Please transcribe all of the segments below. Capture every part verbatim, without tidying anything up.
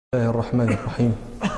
بسم الله الرحمن الرحيم.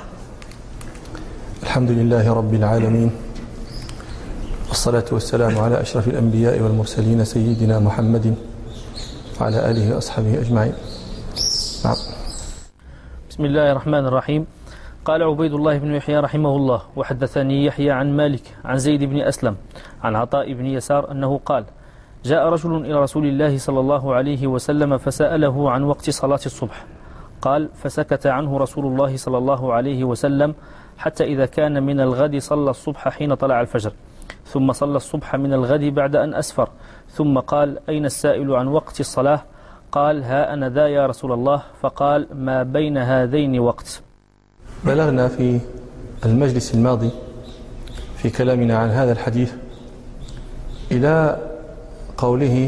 الحمد لله رب العالمين، والصلاة والسلام على أشرف الأنبياء والمرسلين سيدنا محمد وعلى آله وأصحابه أجمعين. نعم. بسم الله الرحمن الرحيم. قال عبيد الله بن يحيى رحمه الله: وحدثني يحيى عن مالك عن زيد بن أسلم عن عطاء بن يسار أنه قال: جاء رجل إلى رسول الله صلى الله عليه وسلم فسأله عن وقت صلاة الصبح، قال: فسكت عنه رسول الله صلى الله عليه وسلم حتى إذا كان من الغد صلى الصبح حين طلع الفجر، ثم صلى الصبح من الغد بعد أن أسفر، ثم قال: أين السائل عن وقت الصلاة؟ قال: ها أنا ذا يا رسول الله. فقال: ما بين هذين وقت. بلغنا في المجلس الماضي في كلامنا عن هذا الحديث إلى قوله: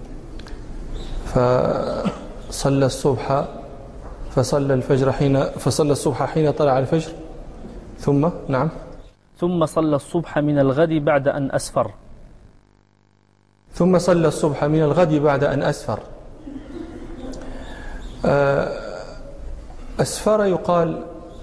فصلى الصبح فصلى الفجر حين فصلى الصبح حين طلع الفجر، ثم نعم ثم صلى الصبح من الغد بعد أن أسفر. ثم صلى الصبح من الغد بعد أن أسفر. أسفر يقال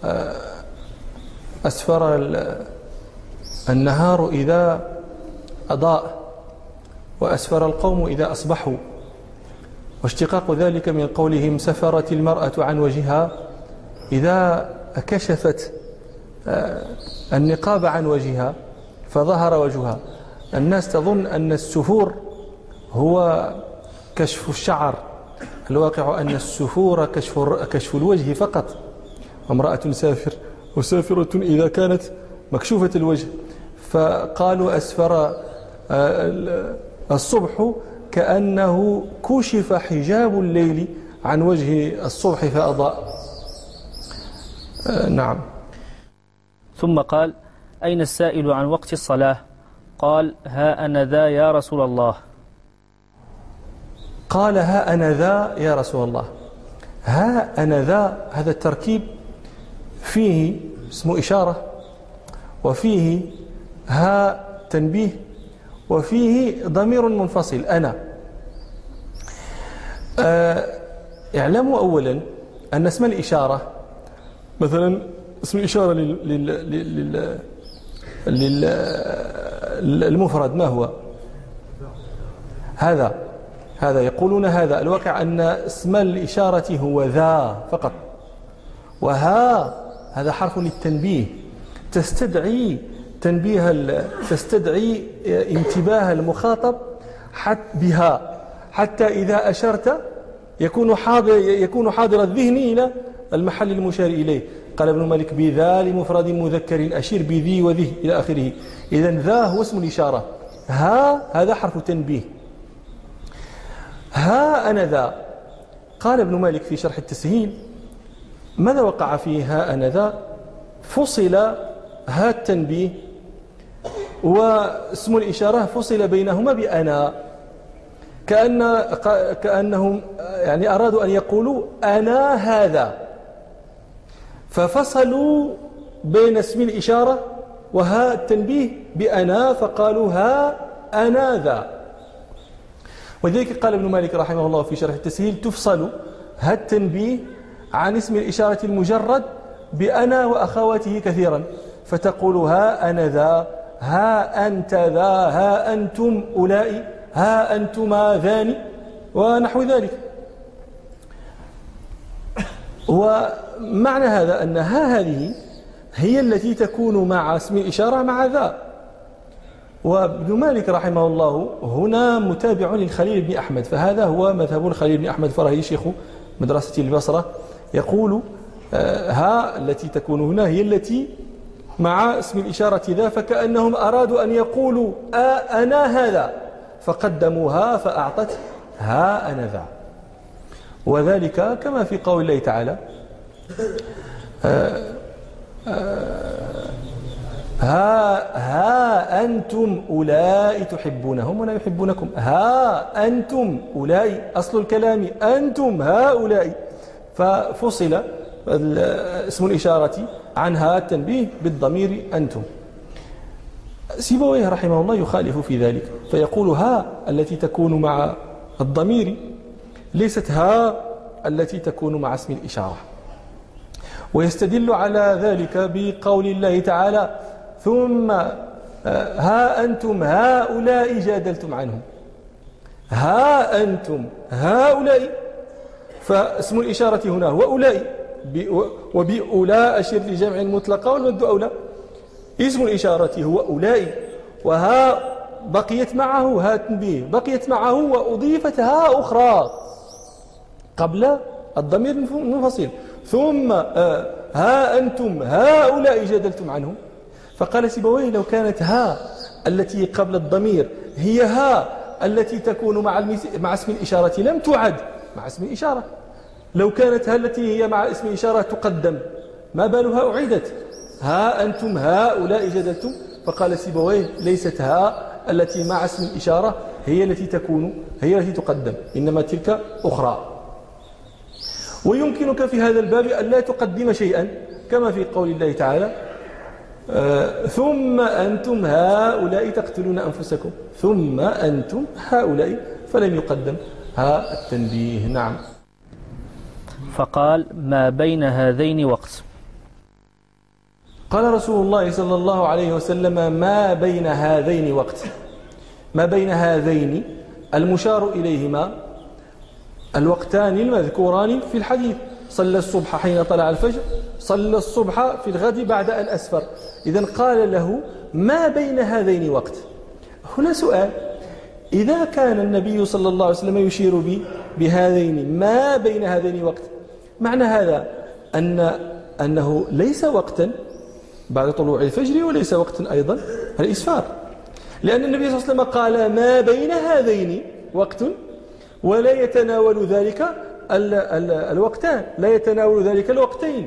أسفر النهار إذا أضاء، وأسفر القوم إذا أصبحوا، واشتقاق ذلك من قولهم: سفرت المرأة عن وجهها إذا كشفت النقاب عن وجهها فظهر وجهها. الناس تظن أن السفور هو كشف الشعر، الواقع أن السفور كشف, كشف الوجه فقط. امرأة سافر وسافرة إذا كانت مكشوفة الوجه، فقالوا أسفر الصبح كأنه كشف حجاب الليل عن وجه الصبح فأضاء. نعم. ثم قال: أين السائل عن وقت الصلاة؟ قال: ها أنا ذا يا رسول الله. قال: ها أنا ذا يا رسول الله. ها أنا ذا، هذا التركيب فيه اسم إشارة، وفيه ها تنبيه، وفيه ضمير منفصل أنا. اعلموا أولا أن اسم الإشارة، مثلا اسم الإشارة للمفرد ما هو؟ هذا هذا يقولون هذا. الواقع أن اسم الإشارة هو ذا فقط، وها هذا حرف للتنبيه، تستدعي تنبيه تستدعي انتباه المخاطب حتى بها، حتى إذا أشرت يكون حاضر يكون حاضر الذهن إلى المحل المشار إليه. قال ابن مالك: بذا لمفرد مذكر أشير بذي وذه إلى آخره. إذن ذا هو اسم الإشارة، ها هذا حرف تنبيه. ها أنا ذا. قال ابن مالك في شرح التسهيل: ماذا وقع فيه ها أنا ذا؟ فصل ها التنبيه واسم الإشارة فصل بينهما بأنا، كأن كأنهم يعني أرادوا أن يقولوا أنا هذا، ففصلوا بين اسم الإشارة وها التنبيه بأنا، فقالوا ها أنا ذا. ولذلك قال ابن مالك رحمه الله في شرح التسهيل: تفصل ها التنبيه عن اسم الإشارة المجرد بأنا وأخواته كثيرا، فتقول ها أنا ذا، ها أنت ذا، ها أنتم أولئك، ها أنتما ذاني، ونحو ذلك. ومعنى هذا أن ها هذه هي التي تكون مع اسم الإشارة مع ذا. وابن مالك رحمه الله هنا متابع للخليل بن أحمد، فهذا هو مذهب الخليل بن أحمد فرهي شيخ مدرسة البصرة، يقول ها التي تكون هنا هي التي مع اسم الإشارة ذا، فكأنهم أرادوا أن يقولوا أنا هذا، فقدموها فأعطت ها أنا ذا. وذلك كما في قول الله تعالى: آآ آآ ها ها أنتم أولئك تحبونهم ولا يحبونكم. ها أنتم أولئك، أصل الكلام أنتم هؤلاء، ففصل اسم الإشارة عنها التنبيه بالضمير أنتم. سيبويه رحمه الله يخالف في ذلك، فيقول ها التي تكون مع الضمير ليست ها التي تكون مع اسم الإشارة. ويستدل على ذلك بقول الله تعالى ثم ها أنتم هؤلاء جادلتم عنهم. ها أنتم هؤلاء، فاسم الإشارة هنا هو أولئك، وبأولاء أشر لجمع مطلقة والمد أولى. اسم الإشارة هو أولئك، وها بقيت معه ها تنبيه، بقيت معه وأضيفت ها أخرى قبل الضمير المنفصل. ثم ها أنتم هؤلاء جادلتم عنهم. فقال سيبويه لو كانت ها التي قبل الضمير هي ها التي تكون مع مع اسم الإشارة لم تعد مع اسم الإشارة. لو كانت ها التي هي مع اسم الإشارة تقدم، ما بالها أعيدت؟ ها أنتم هؤلاء جادلتم. فقال سيبويه ليست ها التي مع اسم الإشارة هي التي تكون هي التي تقدم، إنما تلك أخرى. ويمكنك في هذا الباب أن لا تقدم شيئا كما في قول الله تعالى آه ثم أنتم هؤلاء تقتلون أنفسكم، ثم أنتم هؤلاء، فلم يقدم ها التنبيه. نعم. فقال ما بين هذين وقت. قال رسول الله صلى الله عليه وسلم ما بين هذين وقت. ما بين هذين المشار إليهما الوقتان المذكوران في الحديث، صلى الصبح حين طلع الفجر، صلى الصبح في الغد بعد أن أسفر. إذن قال له ما بين هذين وقت. هنا سؤال، إذا كان النبي صلى الله عليه وسلم يشير بي بهذين ما بين هذين وقت، معنى هذا أن أنه ليس وقتا بعد طلوع الفجر وليس وقتا أيضا الإسفار، لأن النبي صلى الله عليه وسلم قال ما بين هذين وقت ولا يتناول ذلك ال ال الوقتان، لا يتناول ذلك الوقتين.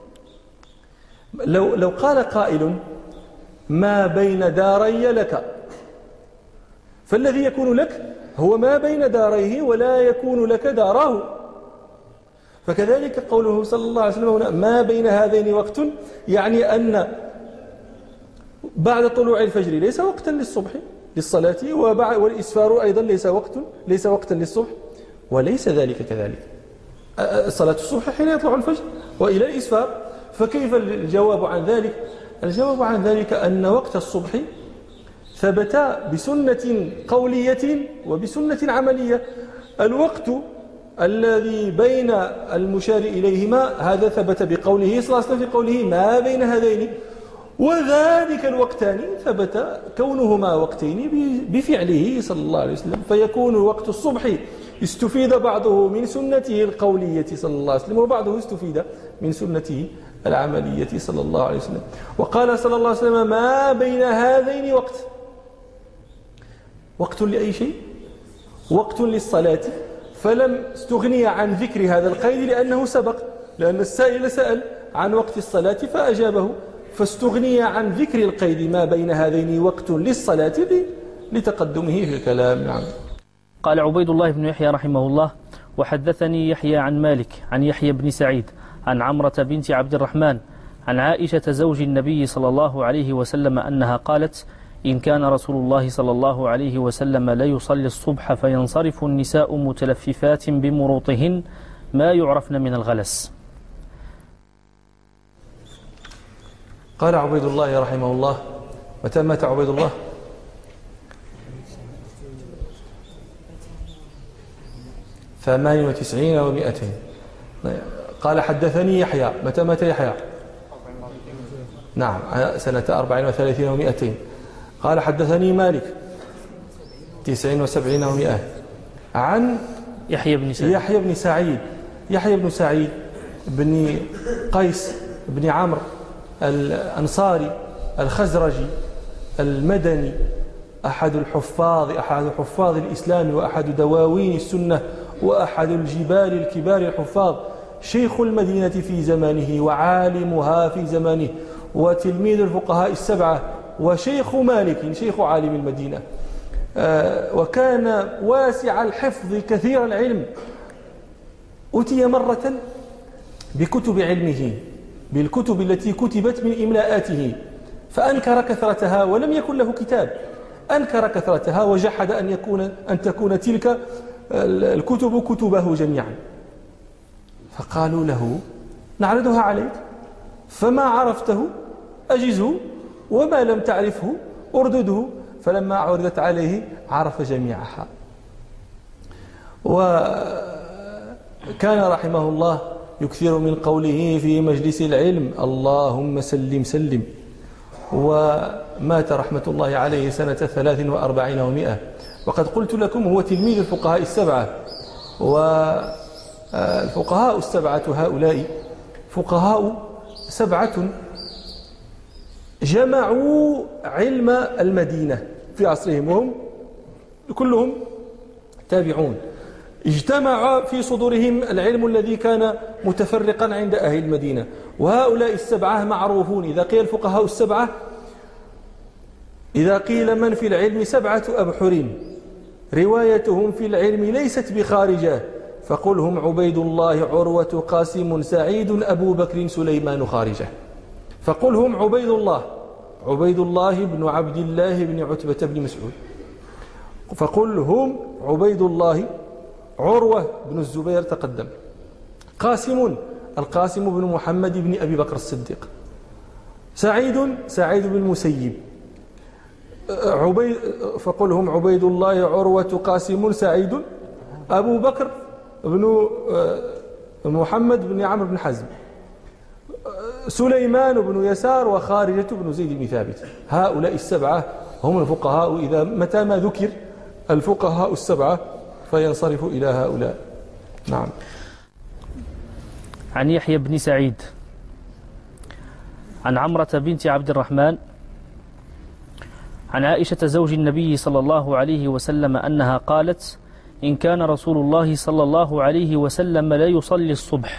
لو, لو قال قائل ما بين داري لك، فالذي يكون لك هو ما بين داريه ولا يكون لك داراه. فكذلك قوله صلى الله عليه وسلم هنا ما بين هذين وقت، يعني أن بعد طلوع الفجر ليس وقتا للصبح للصلاة، والإسفار أيضا ليس وقت ليس وقتا للصبح، وليس ذلك كذلك صلاة الصبح حين يطلع الفجر وإلى الإسفار. فكيف الجواب عن ذلك؟ الجواب عن ذلك أن وقت الصبح ثبت بسنة قولية وبسنة عملية. الوقت الذي بين المشار إليهما هذا ثبت بقوله صلى الله عليه وسلم في قوله ما بين هذين، وذلك الوقتان ثبت كونهما وقتين بفعله صلى الله عليه وسلم. فيكون وقت الصبح استفيد بعضه من سنته القولية صلى الله عليه وسلم، وبعضه استفيد من سنته العملية صلى الله عليه وسلم. وقال صلى الله عليه وسلم ما بين هذين وقت. وقت لأي شيء؟ وقت للصلاة، فلم استغني عن ذكر هذا القيد لأنه سبق، لأن السائل سأل عن وقت الصلاة فأجابه، فاستغني عن ذكر القيد ما بين هذين وقت للصلاة لتقدمه في الكلام. نعم. قال عبيد الله بن يحيى رحمه الله وحدثني يحيى عن مالك عن يحيى بن سعيد عن عمرة بنت عبد الرحمن عن عائشة زوج النبي صلى الله عليه وسلم أنها قالت إن كان رسول الله صلى الله عليه وسلم لا يصلي الصبح فينصرف النساء متلففات بمروطهن ما يعرفن من الغلس. قال عبيد الله رحمه الله متى مات عبيد الله؟ ثمان وتسعين ومائتين. قال حدثني يحيى متى مات يحيى؟ نعم سنة أربع وثلاثين ومائتين. قال حدثني مالك تسعين وسبعين ومائة عن يحيى بن سعيد يحيى بن سعيد يحيى بن سعيد بن قيس بن عمرو الأنصاري الخزرجي المدني، أحد الحفاظ أحد حفاظ الإسلام وأحد دواوين السنة وأحد الجبال الكبار الحفاظ، شيخ المدينة في زمانه وعالمها في زمانه وتلميذ الفقهاء السبعة وشيخ مالك شيخ عالم المدينة، وكان واسع الحفظ كثير العلم. أتي مرة بكتب علمه بالكتب التي كتبت من إملاءاته فأنكر كثرتها ولم يكن له كتاب، أنكر كثرتها وجحد أن يكون أن تكون تلك الكتب كتبه جميعا. فقالوا له نعرضها عليك فما عرفته أجزه وما لم تعرفه أردده، فلما عرضت عليه عرف جميعها. وكان رحمه الله يكثر من قوله في مجلس العلم: اللهم سلم سلم. ومات رحمة الله عليه سنة ثلاث وأربعين ومئة، وقد قلت لكم هو تلميذ الفقهاء السبعة. والفقهاء السبعة هؤلاء فقهاء سبعة جمعوا علم المدينة في عصرهم، وهم كلهم تابعون. اجتمع في صدورهم العلم الذي كان متفرقا عند أهل المدينة. وهؤلاء السبعة معروفون. إذا قيل الفقهاء السبعة، إذا قيل من في العلم سبعة أبحر روايتهم في العلم ليست بخارجة، فقل هم عبيد الله عروة قاسم سعيد أبو بكر سليمان خارجة. فقل هم عبيد الله، عبيد الله بن عبد الله بن عتبة بن مسعود. فقل هم عبيد الله عروة بن الزبير تقدم، قاسم القاسم بن محمد بن أبي بكر الصديق، سعيد سعيد بن المسيب. عبيد فقل هم عبيد الله عروة قاسم سعيد أبو بكر بن محمد بن عمرو بن حزم، سليمان بن يسار، وخارجة بن زيد بن ثابت. هؤلاء السبعة هم الفقهاء. إذا متى ما ذكر الفقهاء السبعة فينصرف إلى هؤلاء. نعم. عن يحيى بن سعيد عن عمرة بنت عبد الرحمن عن عائشة زوج النبي صلى الله عليه وسلم أنها قالت: إن كان رسول الله صلى الله عليه وسلم لا يصلي الصبح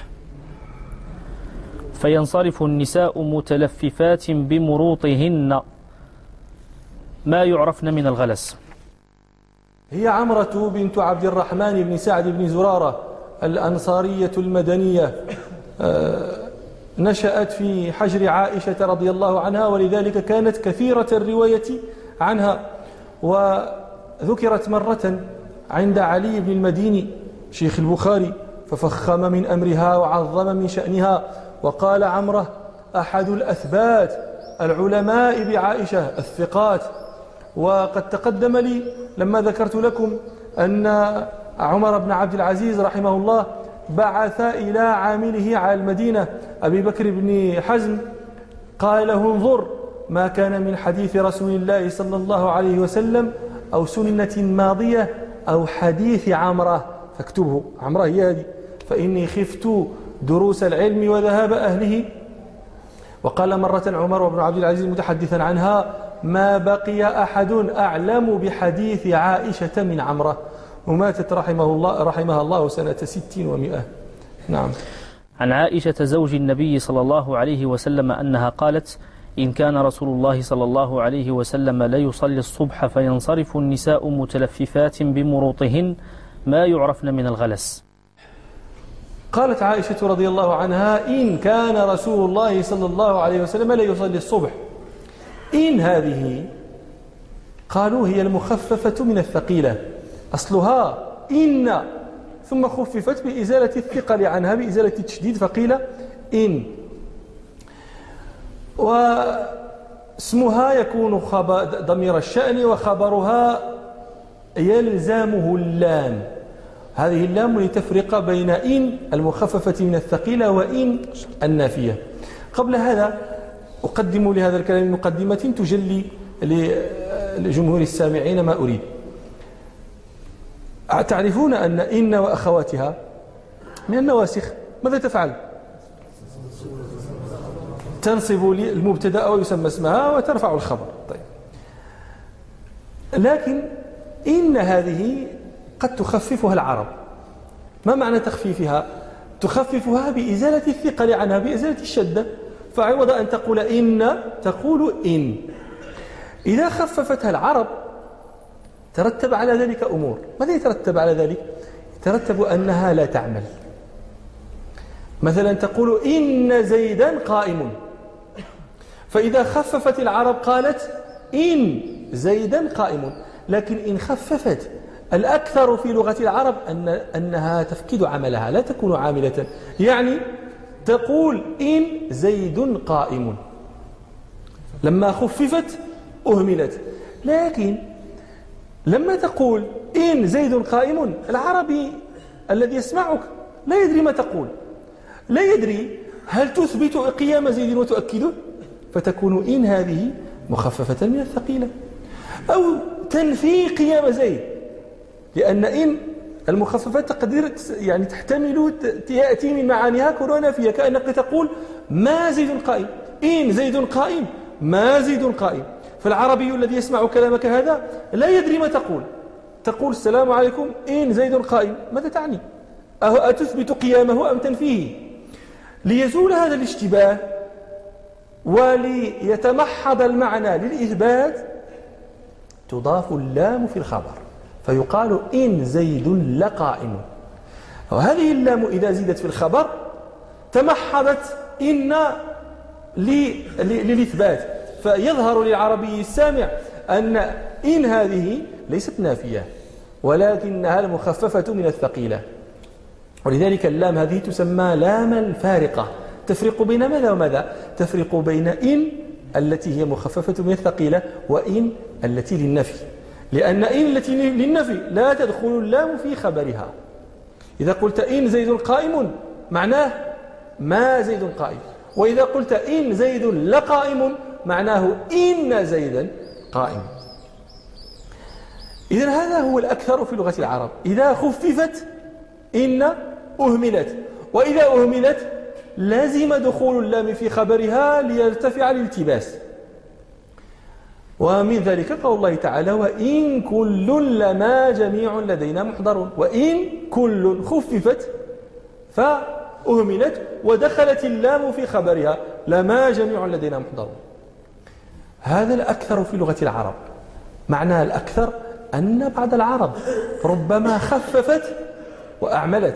فينصرف النساء متلففات بمروطهن ما يعرفن من الغلس. هي عمرة بنت عبد الرحمن بن سعد بن زرارة الأنصارية المدنية، نشأت في حجر عائشة رضي الله عنها، ولذلك كانت كثيرة الرواية عنها. وذكرت مرة عند علي بن المديني شيخ البخاري ففخم من أمرها وعظم من شأنها، وقال عمرة أحد الأثبات العلماء بعائشة الثقات. وقد تقدم لي لما ذكرت لكم أن عمر بن عبد العزيز رحمه الله بعث إلى عامله على المدينة أبي بكر بن حزم، قال له: انظر ما كان من حديث رسول الله صلى الله عليه وسلم أو سنة ماضية أو حديث عمرة فاكتبه. عمرة هي هذه، فإني خفت دروس العلم وذهاب أهله. وقال مرة عمر بن عبد العزيز متحدثا عنها: ما بقي أحد أعلم بحديث عائشة من عمرة. وماتت رحمه الله رحمها الله سنة ست ومئة. نعم. عن عائشة زوج النبي صلى الله عليه وسلم أنها قالت: إن كان رسول الله صلى الله عليه وسلم لا يصلي الصبح فينصرف النساء متلففات بمروطهن ما يعرفن من الغلس. قالت عائشة رضي الله عنها: إن كان رسول الله صلى الله عليه وسلم لا يصلي الصبح. إن هذه قالوا هي المخففة من الثقيلة، أصلها إن ثم خففت بإزالة الثقل عنها، بإزالة التشديد، فقيل إن. واسمها يكون ضمير الشأن، وخبرها يلزمه اللام. هذه اللام لتفرق بين إن المخففة من الثقيلة وإن النافية. قبل هذا أقدم لهذا الكلام مقدمة تجلي لجمهور السامعين ما أريد. تعرفون أن إن وأخواتها من النواسخ ماذا تفعل؟ تنصب المبتدأ أو يسمى اسمها وترفع الخبر. طيب، لكن إن هذه قد تخففها العرب. ما معنى تخفيفها؟ تخففها بإزالة الثقل عنها، بإزالة الشدة، فعوض أن تقول إن تقول إن. إذا خففتها العرب ترتب على ذلك أمور. ماذا يترتب على ذلك؟ يترتب أنها لا تعمل. مثلا تقول إن زيدا قائم، فإذا خففت العرب قالت إن زيدا قائم. لكن إن خففت الأكثر في لغة العرب أن أنها تفقد عملها، لا تكون عاملة. يعني تقول إن زيد قائم، لما خففت أهملت. لكن لما تقول إن زيد قائم، العربي الذي يسمعك لا يدري ما تقول، لا يدري هل تثبت قيام زيد وتؤكده، فتكون إن هذه مخففة من الثقيلة، أو تنفي قيام زيد، لأن إن المخففات تقدير يعني تحتمل تأتي من معانيها كونها نافية، كأنك تقول ما زيد قائم، إن زيد قائم ما زيد قائم. فالعربي الذي يسمع كلامك هذا لا يدري ما تقول. تقول السلام عليكم إن زيد قائم، ماذا تعني؟ أتثبت قيامه أم تنفيه؟ ليزول هذا الاشتباه وليتمحض المعنى للإثبات تضاف اللام في الخبر، فيقال إن زيد لقائم. وهذه اللام إذا زيدت في الخبر تمحضت إن للإثبات، فيظهر للعربي السامع أن إن هذه ليست نافية ولكنها المخففة من الثقيلة. ولذلك اللام هذه تسمى لام الفارقة، تفرق بين ماذا وماذا؟ تفرق بين إن التي هي مخففة من الثقيلة وإن التي للنفي، لأن إن التي للنفي لا تدخل اللام في خبرها. إذا قلت إن زيد قائم معناه ما زيد قائم، وإذا قلت إن زيد لقائم معناه إن زيدا قائم. إذن هذا هو الأكثر في لغة العرب، إذا خففت إن أهملت، وإذا أهملت لازم دخول اللام في خبرها ليرتفع الالتباس. ومن ذلك قول الله تعالى وإن كل لما جميع لدينا محضرون، وإن كل خففت فأهملت ودخلت اللام في خبرها لما جميع لدينا محضرون. هذا الأكثر في لغة العرب. معنى الأكثر أن بعض العرب ربما خففت وأعملت.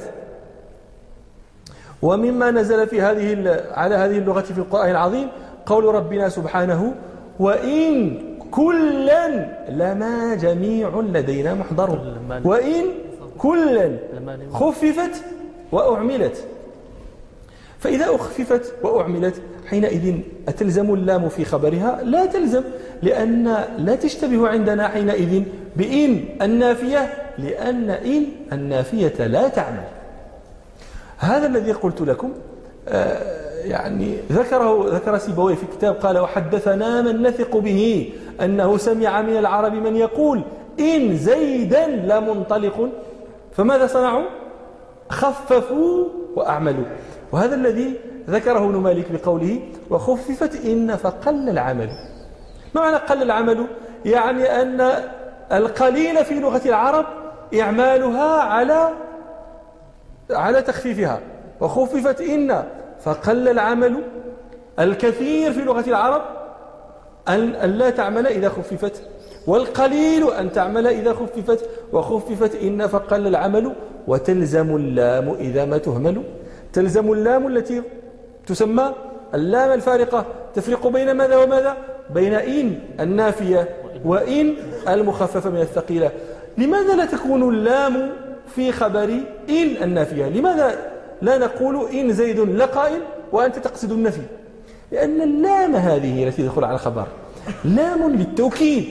ومما نزل في هذه على هذه اللغة في القرآن العظيم قول ربنا سبحانه وإن كلا لما جميع لدينا محضرون، وإن كلا خففت وأعملت. فإذا أخففت وأعملت حينئذ أتلزم اللام في خبرها؟ لا تلزم، لأن لا تشتبه عندنا حينئذ بإن النافية، لأن إن النافية لا تعمل. هذا الذي قلت لكم آه يعني ذكره ذكر سيبويه في كتاب، قال وحدثنا من نثق به أنه سمع من العرب من يقول إن زيدا لمنطلق، فماذا صنعوا؟ خففوا وأعملوا. وهذا الذي ذكره ابن مالك بقوله وخففت إن فقل العمل. ما معنى قل العمل؟ يعني أن القليل في لغة العرب إعمالها على على تخفيفها، وخففت إن فقل العمل. الكثير في لغة العرب أن لا تعمل إذا خففت، والقليل أن تعمل إذا خففت. وخففت إن فقل العمل، وتلزم اللام إذا ما تهمل. تلزم اللام التي تسمى اللام الفارقة، تفرق بين ماذا وماذا؟ بين إن النافية وإن المخففة من الثقيلة. لماذا لا تكون اللام في خبر إن النافية؟ لماذا لا نقول إن زيد لقائم وأنت تقصد النفي؟ لأن اللام هذه التي تدخل على الخبر لام للتوكيد،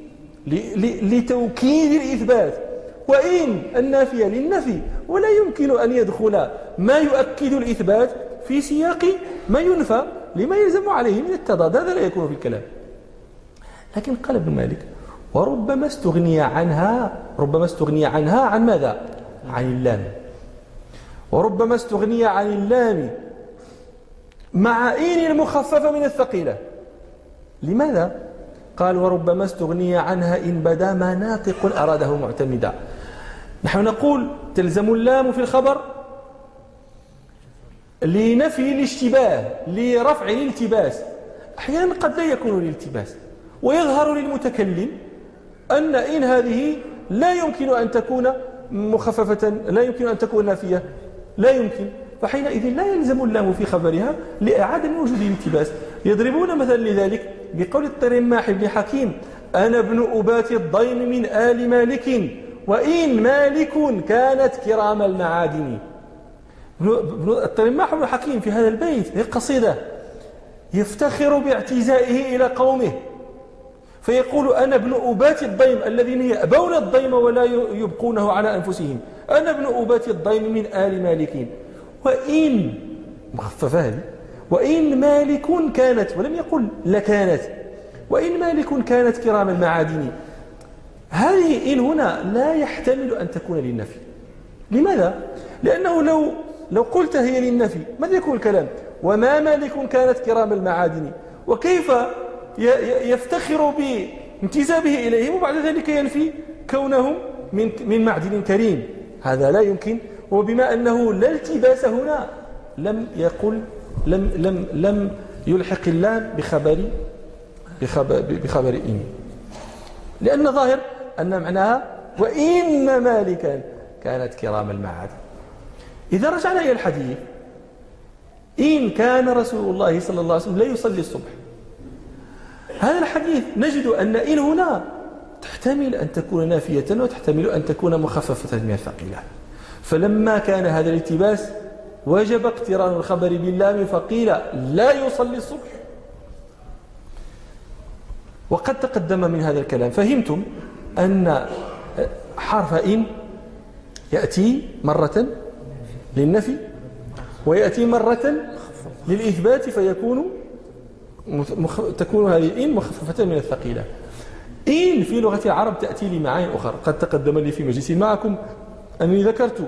لتوكيد الإثبات، وإن النافية للنفي، ولا يمكن أن يدخل ما يؤكد الإثبات في سياق ما ينفى لما يلزم عليه من التضاد. هذا لا يكون في الكلام. لكن قال ابن مالك وربما استغني عنها، ربما استغني عنها عن ماذا؟ عن اللام. وربما استغني عن اللام مع إن المخففة من الثقيلة. لماذا؟ قال وربما استغني عنها إن بدا ما ناطق أراده معتمدا. نحن نقول تلزم اللام في الخبر لنفي الاشتباه، لرفع الالتباس. أحيانا قد لا يكون الالتباس، ويظهر للمتكلم أن إن هذه لا يمكن أن تكون مخففة، لا يمكن أن تكون نافية، لا يمكن. فحينئذ لا يلزم اللام في خبرها لإعادة وجود الالتباس. يضربون مثلا لذلك بقول الطرماح بن حكيم أنا ابن أبات الضيم من آل مالك وإن مالك كانت كرام المعادن. الترماح بن حكيم في هذا البيت هي قصيدة يفتخر باعتزائه إلى قومه، فيقول أنا ابن أبات الضيم الذين يأبون الضيم ولا يبقونه على أنفسهم، أنا ابن أبات الضيم من آل مالك، وإن مخففة هذه، وإن مالك كانت، ولم يقل لكانت، وإن مالك كانت كرام المعادن. هذه إن هنا لا يحتمل أن تكون للنفي. لماذا؟ لأنه لو لو قلت هي للنفي ماذا يكون الكلام؟ وما مالك كانت كرام المعادن، وكيف يفتخر بانتسابه إليهم وبعد ذلك ينفي كونهم من من معدن كريم؟ هذا لا يمكن. وبما أنه لا التباس هنا لم يقل لم لم لم يلحق اللام بخبر بخبر, بخبر إن، لأن ظاهر أن معناها وإن مالكا كانت كرام المعادن. إذا رجعنا إلى الحديث، إن كان رسول الله صلى الله عليه وسلم لا يصلي الصبح، هذا الحديث نجد أن إن هنا تحتمل أن تكون نافية وتحتمل أن تكون مخففة من الثقيلة. فلما كان هذا الالتباس وجب اقتران الخبر باللام فقيل لا يصلي الصبح. وقد تقدم من هذا الكلام فهمتم أن حرف إن يأتي مرة للنفي ويأتي مرة للإثبات، فيكون مخ... تكون هذه إن مخففة من الثقيلة. إن في لغة العرب تأتي لمعاني أخرى. قد تقدم لي في مجلس معكم أنني ذكرت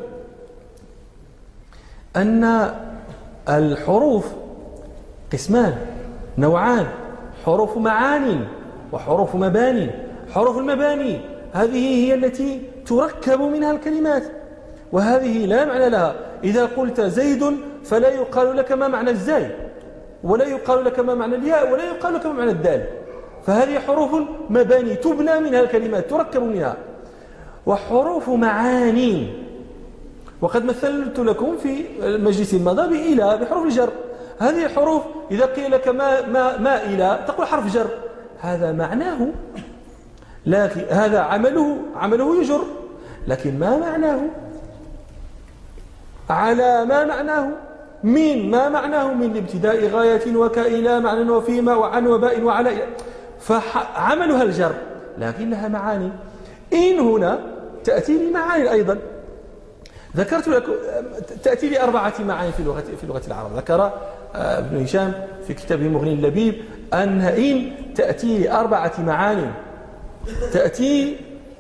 أن الحروف قسمان نوعان، حروف معان وحروف مباني. حروف المباني هذه هي التي تركب منها الكلمات، وهذه لا معنى لها. إذا قلت زيد فلا يقال لك ما معنى الزاي، ولا يقال لك ما معنى الياء، ولا يقال لك ما معنى الدال. فهذه حروف مباني تبنى منها الكلمات، تركب منها. وحروف معاني، وقد مثلت لكم في المجلس الماضي بإلى بحروف الجر. هذه الحروف إذا قيل لك ما, ما, ما إلى تقول حرف جر، هذا معناه، لكن هذا عمله عمله يجر، لكن ما معناه؟ على ما معناه؟ من ما معناه؟ من ابتداء غاية وكإلى معنى وفيما وعن وباء وعلى، فعملها الجر لكن لها معاني. إن هنا تأتي لمعاني أيضا. ذكرت لكم تأتي لأربعة معاني في لغة في لغة العرب. ذكر ابن هشام في كتابه مغني اللبيب أن إن تأتي لأربعة معاني. تأتي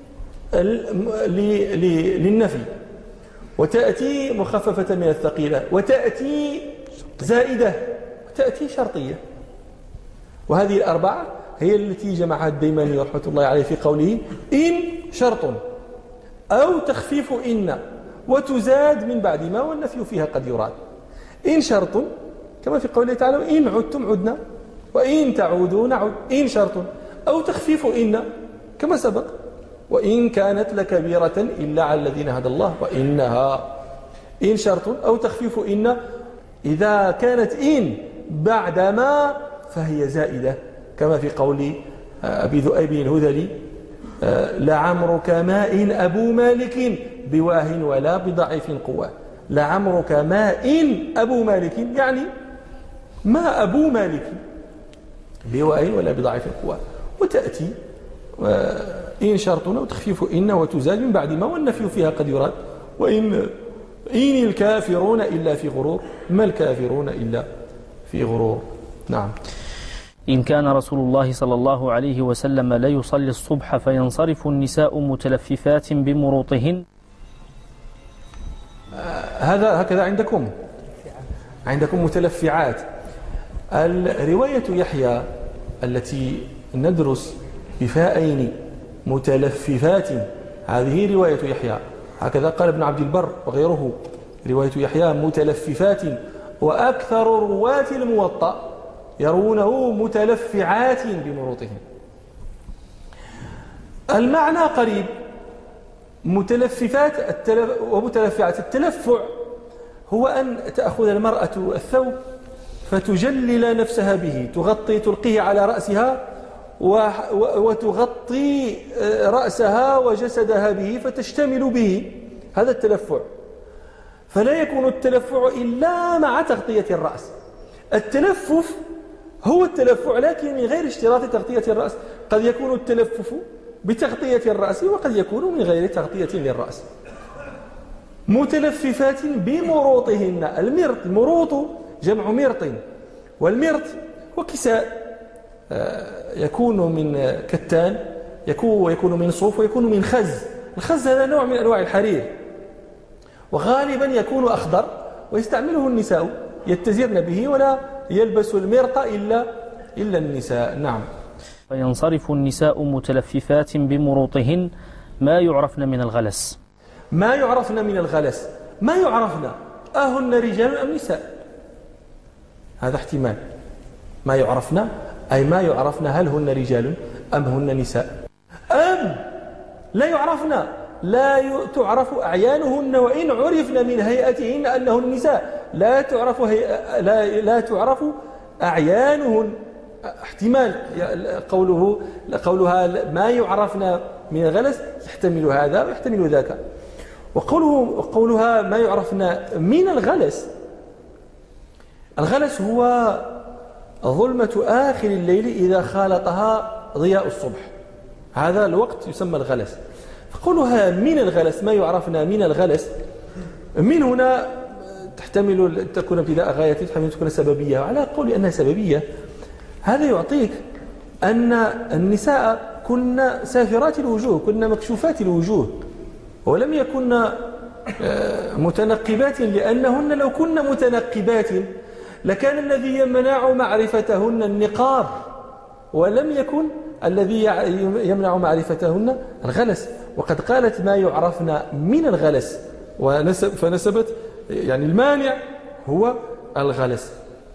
للنفي، وتأتي مخففة من الثقيلة، وتأتي زائدة، وتأتي شرطية. وهذه الأربعة هي التي جمعها الديماني رحمة الله عليه في قوله إن شرط أو تخفيف إن وتزاد من بعد ما والنفي فيها قد يراد. إن شرط كما في قوله تعالى إن عدتم عدنا وإن تعودوا نعود. إن شرط أو تخفيف إن كما سبق وإن كانت لكبيرة إلا على الذين هدى الله وإنها. إن شرط أو تخفيف إن. إذا كانت إن بعد ما فهي زائدة كما في قول أبي ذؤيب الهذلي لعمرك ما إن أبو مالك بواه ولا بضعيف قوة. لعمرك ما إن أبو مالك يعني ما أبو مالك بواه ولا بضعيف قوة. وتأتي إن شرط أو تخفيف إن وتزاد من بعد ما والنفي فيها قد يراد. وإن إن الكافرون إلا في غرور. ما الكافرون إلا في غرور. نعم. إن كان رسول الله صلى الله عليه وسلم لا يصلي الصبح فينصرف النساء متلففات بمروطهن. هذا هكذا عندكم عندكم متلفعات. الرواية يحيى التي ندرس بفاءين متلففات هذه رواية يحيى، هكذا قال ابن عبد البر وغيره. رواية يحيى متلففات، وأكثر رواة الموطأ يرونه متلفعات بمروطهم. المعنى قريب. متلففات التلف ومتلفعات. التلفع هو أن تأخذ المرأة الثوب فتجلل نفسها به، تغطي تلقيه على رأسها وتغطي رأسها وجسدها به فتشتمل به. هذا التلفع. فلا يكون التلفع إلا مع تغطية الرأس. التلفف هو التلفع لكن من غير اشتراط تغطية الرأس. قد يكون التلفف بتغطية الرأس وقد يكون من غير تغطية للرأس. متلففات بمروطهن. المرط، المروط جمع مرط، والمرط هو كساء يكون من كتان، يكون من صوف، ويكون من خز. الخز هذا نوع من أنواع الحرير، وغالبا يكون أخضر، ويستعمله النساء يتزرن به، ولا يلبس المرط إلا إلا النساء. نعم. فينصرف النساء متلففات بمروطهن ما يعرفن من الغلس. ما يعرفن من الغلس، ما يعرفن أهن رجال أم نساء؟ هذا احتمال. ما يعرفن أي ما يعرفن هل هن رجال أم هن نساء، أم لا يعرفن لا تعرف أعيانهن وإن عرفن من هيئتهن أنهن نساء، لا تعرف هيئة لا, لا تعرف أعيانهن. احتمال قوله قولها ما يعرفن من الغلس يحتمل هذا ويحتمل ذاك. وقوله قولها ما يعرفن من الغلس، الغلس هو ظلمة آخر الليل إذا خالطها ضياء الصبح، هذا الوقت يسمى الغلس. فقولها من الغلس، ما يعرفنا من الغلس، من هنا تحتمل تكون ابتداء غاية، تحتمل تكون سببية. وعلى قول أنها سببية هذا يعطيك أن النساء كن سافرات الوجوه، كن مكشوفات الوجوه، ولم يكن متنقبات، لأنهن لو كن متنقبات لكان الذي يمنع معرفتهن النقاب، ولم يكن الذي يمنع معرفتهن الغلس. وقد قالت ما يعرفن من الغلس، ونسب فنسبت يعني المانع هو الغلس.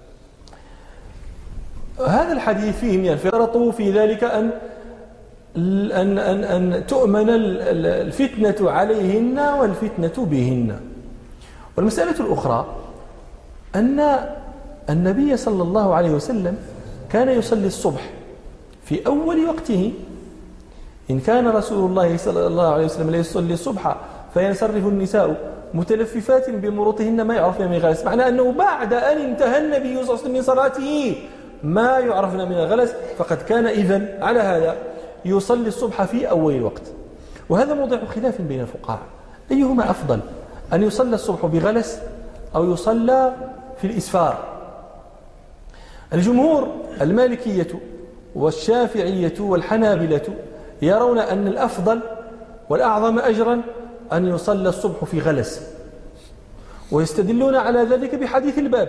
هذا الحديث فيه من الفرط في ذلك أن أن أن أن تؤمن الفتنة عليهن والفتنة بهن. والمسألة الأخرى أن النبي صلى الله عليه وسلم كان يصلي الصبح في أول وقته. إن كان رسول الله صلى الله عليه وسلم لا يصلي الصبح فينصرف النساء متلففات بمروطهن ما يعرفن من الغلس، معنى أنه بعد أن انتهى النبي صلى الله عليه وسلم من صلاته ما يعرفن من الغلس، فقد كان إذن على هذا يصلي الصبح في أول الوقت. وهذا موضع خلاف بين الفقهاء، أيهما أفضل، أن يصلى الصبح بغلس أو يصلى في الإسفار؟ الجمهور المالكية والشافعية والحنابلة يرون أن الأفضل والأعظم أجرا أن يصلى الصبح في غلس، ويستدلون على ذلك بحديث الباب.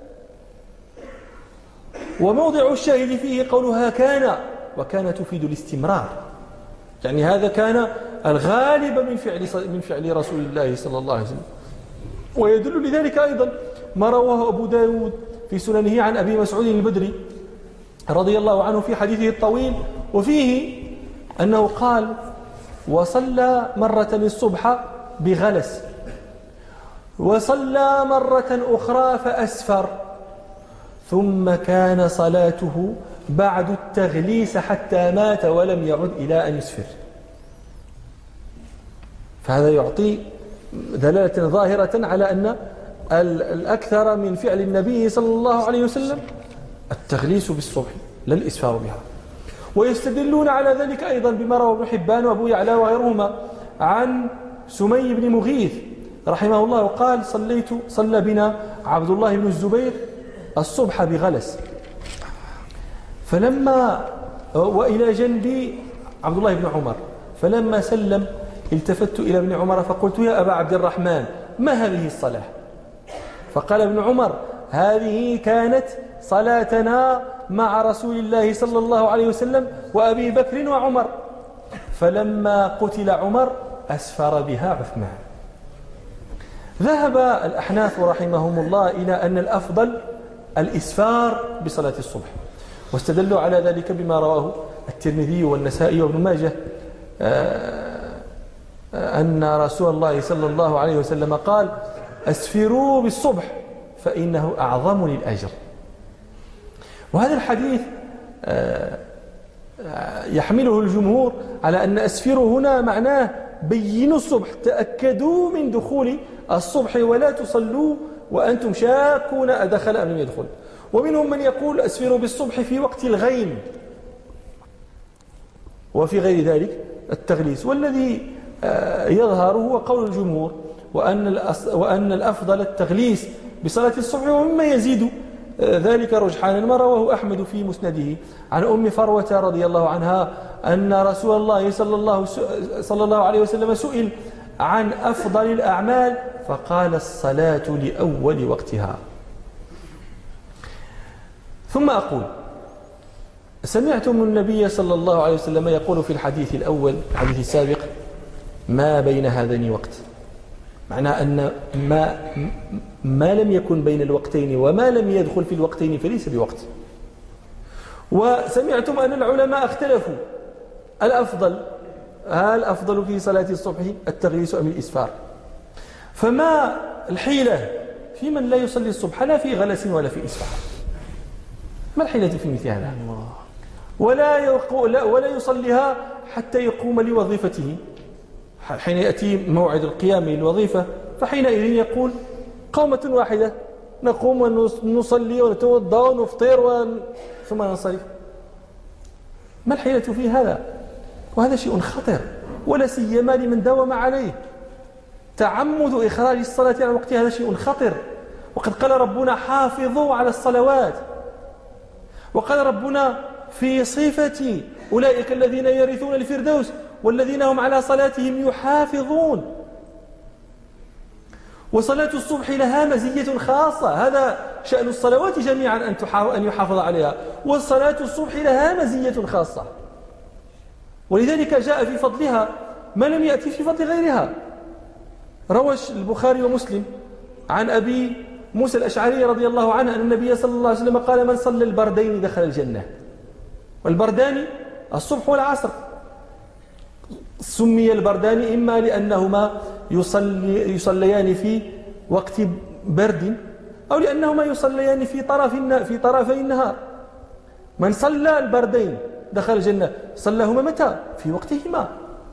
وموضع الشاهد فيه قولها كان، وكان تفيد الاستمرار، يعني هذا كان الغالب من فعل من فعل رسول الله صلى الله عليه وسلم. ويدل لذلك أيضا ما رواه أبو داود في سننه عن أبي مسعود البدري رضي الله عنه في حديثه الطويل، وفيه أنه قال: وصلى مرة الصبح بغلس، وصلى مرة أخرى فأسفر، ثم كان صلاته بعد التغليس حتى مات ولم يعد إلى أن يسفر. فهذا يعطي دلالة ظاهرة على أن الأكثر من فعل النبي صلى الله عليه وسلم التغليس بالصبح لا الإسفار بها. ويستدلون على ذلك أيضا بما روى ابن حبان وأبو يعلى وغيرهما عن سمي بن مغيث رحمه الله قال: صليت صلى بنا عبد الله بن الزبير الصبح بغلس، فلما وإلى جنبي عبد الله بن عمر، فلما سلم التفت إلى ابن عمر فقلت: يا أبا عبد الرحمن، ما هذه الصلاة؟ فقال ابن عمر: هذه كانت صلاتنا مع رسول الله صلى الله عليه وسلم وأبي بكر وعمر، فلما قتل عمر أسفر بها عثمان. ذهب الأحناف رحمهم الله إلى أن الأفضل الإسفار بصلاة الصبح، واستدلوا على ذلك بما رواه الترمذي والنسائي وابن ماجه أن رسول الله صلى الله عليه وسلم قال: أسفروا بالصبح فإنه أعظم للأجر. وهذا الحديث يحمله الجمهور على أن أسفروا هنا معناه بينوا الصبح، تأكدوا من دخول الصبح ولا تصلوا وأنتم شاكون أدخل أم لم يدخل. ومنهم من يقول أسفروا بالصبح في وقت الغيم وفي غير ذلك التغليس. والذي يظهر هو قول الجمهور، وأن وأن الأفضل التغليس بصلاة الصبح، ومما يزيد ذلك رجحانا ما رواه أحمد في مسنده عن أم فروة رضي الله عنها أن رسول الله صلى الله, صلى الله عليه وسلم سئل عن أفضل الأعمال فقال الصلاة لأول وقتها. ثم أقول سمعتم النبي صلى الله عليه وسلم يقول في الحديث الأول الحديث السابق ما بين هذين وقت، معنى أن ما, ما لم يكن بين الوقتين وما لم يدخل في الوقتين فليس بوقت. وسمعتم أن العلماء اختلفوا الأفضل، هل أفضل في صلاة الصبح التغليس أم الإسفار؟ فما الحيلة في من لا يصلي الصبح لا في غلس ولا في إسفار؟ ما الحيلة في مثل هذا؟ ولا, ولا يصليها حتى يقوم لوظيفته، حين يأتي موعد القيام للوظيفة فحينئذ يقول قومة واحدة نقوم ونصلي ونتوضا ونفطر ون... ثم ننصرف. ما الحيلة في هذا؟ وهذا شيء خطر، ولا سيما لمن داوم عليه. تعمد إخراج الصلاة عن وقتها هذا شيء خطر. وقد قال ربنا حافظوا على الصلوات، وقال ربنا في صفة أولئك الذين يرثون الفردوس والذين هم على صلاتهم يحافظون. وصلاة الصبح لها مزية خاصة، هذا شأن الصلوات جميعا أن يحافظ عليها، والصلاة الصبح لها مزية خاصة، ولذلك جاء في فضلها ما لم يأتي في فضل غيرها. روى البخاري ومسلم عن أبي موسى الأشعري رضي الله عنه أن النبي صلى الله عليه وسلم قال من صلى البردين دخل الجنة. والبردان الصبح والعصر، سمي البردان إما لأنهما يصلي يصليان في وقت برد أو لأنهما يصليان في طرف في طرفي النهار. من صلى البردين دخل الجنة، صلاهما متى؟ في وقتهما.